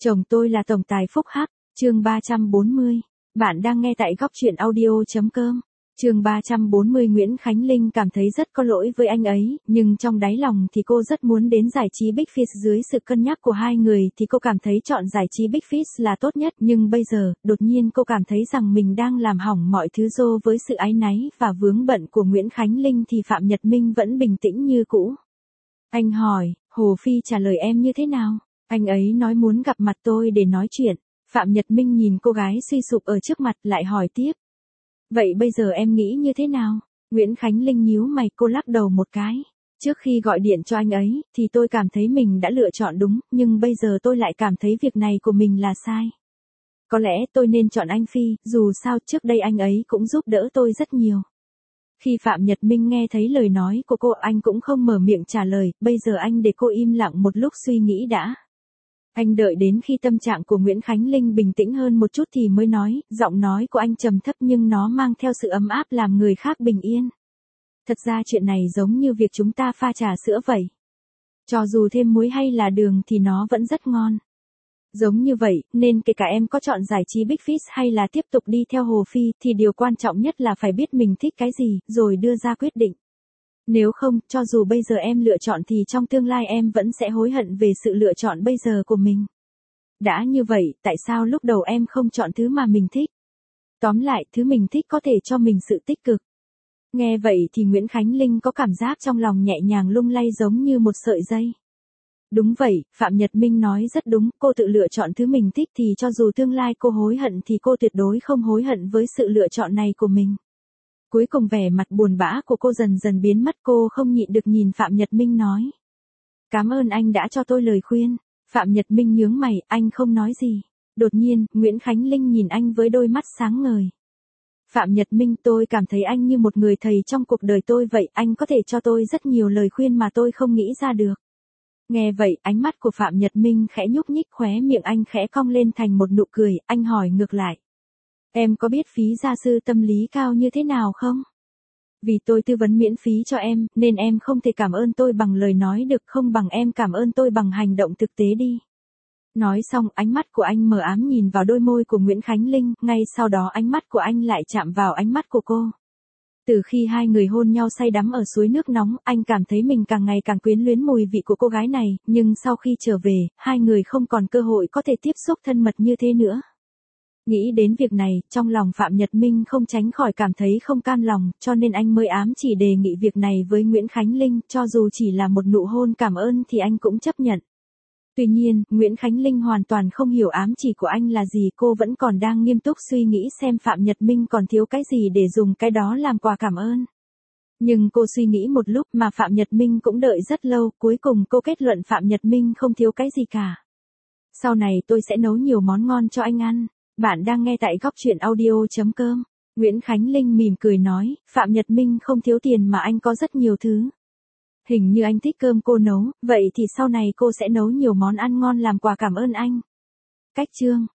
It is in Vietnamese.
Chồng tôi là tổng tài phúc hắc, chương 340. Bạn đang nghe tại góc truyện audio.com. Chương 340. Nguyễn Khánh Linh cảm thấy rất có lỗi với anh ấy, nhưng trong đáy lòng thì cô rất muốn đến giải trí Big Fish. Dưới sự cân nhắc của hai người thì cô cảm thấy chọn giải trí Big Fish là tốt nhất, nhưng bây giờ, đột nhiên cô cảm thấy rằng mình đang làm hỏng mọi thứ. Với sự áy náy và vướng bận của Nguyễn Khánh Linh thì Phạm Nhật Minh vẫn bình tĩnh như cũ. Anh hỏi, Hồ Phi trả lời em như thế nào? Anh ấy nói muốn gặp mặt tôi để nói chuyện. Phạm Nhật Minh nhìn cô gái suy sụp ở trước mặt lại hỏi tiếp. Vậy bây giờ em nghĩ như thế nào? Nguyễn Khánh Linh nhíu mày, cô lắc đầu một cái. Trước khi gọi điện cho anh ấy, thì tôi cảm thấy mình đã lựa chọn đúng, nhưng bây giờ tôi lại cảm thấy việc này của mình là sai. Có lẽ tôi nên chọn anh Phi, dù sao trước đây anh ấy cũng giúp đỡ tôi rất nhiều. Khi Phạm Nhật Minh nghe thấy lời nói của cô, anh cũng không mở miệng trả lời, bây giờ anh để cô im lặng một lúc suy nghĩ đã. Anh đợi đến khi tâm trạng của Nguyễn Khánh Linh bình tĩnh hơn một chút thì mới nói, giọng nói của anh trầm thấp nhưng nó mang theo sự ấm áp làm người khác bình yên. Thật ra chuyện này giống như việc chúng ta pha trà sữa vậy. Cho dù thêm muối hay là đường thì nó vẫn rất ngon. Giống như vậy, nên kể cả em có chọn giải trí Big Fish hay là tiếp tục đi theo Hồ Phi thì điều quan trọng nhất là phải biết mình thích cái gì, rồi đưa ra quyết định. Nếu không, cho dù bây giờ em lựa chọn thì trong tương lai em vẫn sẽ hối hận về sự lựa chọn bây giờ của mình. Đã như vậy, tại sao lúc đầu em không chọn thứ mà mình thích? Tóm lại, thứ mình thích có thể cho mình sự tích cực. Nghe vậy thì Nguyễn Khánh Linh có cảm giác trong lòng nhẹ nhàng lung lay giống như một sợi dây. Đúng vậy, Phạm Nhật Minh nói rất đúng, cô tự lựa chọn thứ mình thích thì cho dù tương lai cô hối hận thì cô tuyệt đối không hối hận với sự lựa chọn này của mình. Cuối cùng vẻ mặt buồn bã của cô dần dần biến mất, cô không nhịn được nhìn Phạm Nhật Minh nói. Cảm ơn anh đã cho tôi lời khuyên. Phạm Nhật Minh nhướng mày, anh không nói gì. Đột nhiên, Nguyễn Khánh Linh nhìn anh với đôi mắt sáng ngời. Phạm Nhật Minh, tôi cảm thấy anh như một người thầy trong cuộc đời tôi vậy, anh có thể cho tôi rất nhiều lời khuyên mà tôi không nghĩ ra được. Nghe vậy, ánh mắt của Phạm Nhật Minh khẽ nhúc nhích, khóe miệng anh khẽ cong lên thành một nụ cười, anh hỏi ngược lại. Em có biết phí gia sư tâm lý cao như thế nào không? Vì tôi tư vấn miễn phí cho em, nên em không thể cảm ơn tôi bằng lời nói được, không bằng em cảm ơn tôi bằng hành động thực tế đi. Nói xong, ánh mắt của anh mờ ám nhìn vào đôi môi của Nguyễn Khánh Linh, ngay sau đó ánh mắt của anh lại chạm vào ánh mắt của cô. Từ khi hai người hôn nhau say đắm ở suối nước nóng, anh cảm thấy mình càng ngày càng quyến luyến mùi vị của cô gái này, nhưng sau khi trở về, hai người không còn cơ hội có thể tiếp xúc thân mật như thế nữa. Nghĩ đến việc này, trong lòng Phạm Nhật Minh không tránh khỏi cảm thấy không cam lòng, cho nên anh mới ám chỉ đề nghị việc này với Nguyễn Khánh Linh, cho dù chỉ là một nụ hôn cảm ơn thì anh cũng chấp nhận. Tuy nhiên, Nguyễn Khánh Linh hoàn toàn không hiểu ám chỉ của anh là gì, cô vẫn còn đang nghiêm túc suy nghĩ xem Phạm Nhật Minh còn thiếu cái gì để dùng cái đó làm quà cảm ơn. Nhưng cô suy nghĩ một lúc mà Phạm Nhật Minh cũng đợi rất lâu, cuối cùng cô kết luận Phạm Nhật Minh không thiếu cái gì cả. Sau này tôi sẽ nấu nhiều món ngon cho anh ăn. Bạn đang nghe tại góc truyện audio.com. Nguyễn Khánh Linh mỉm cười nói, Phạm Nhật Minh không thiếu tiền mà anh có rất nhiều thứ. Hình như anh thích cơm cô nấu, vậy thì sau này cô sẽ nấu nhiều món ăn ngon làm quà cảm ơn anh. Cách chương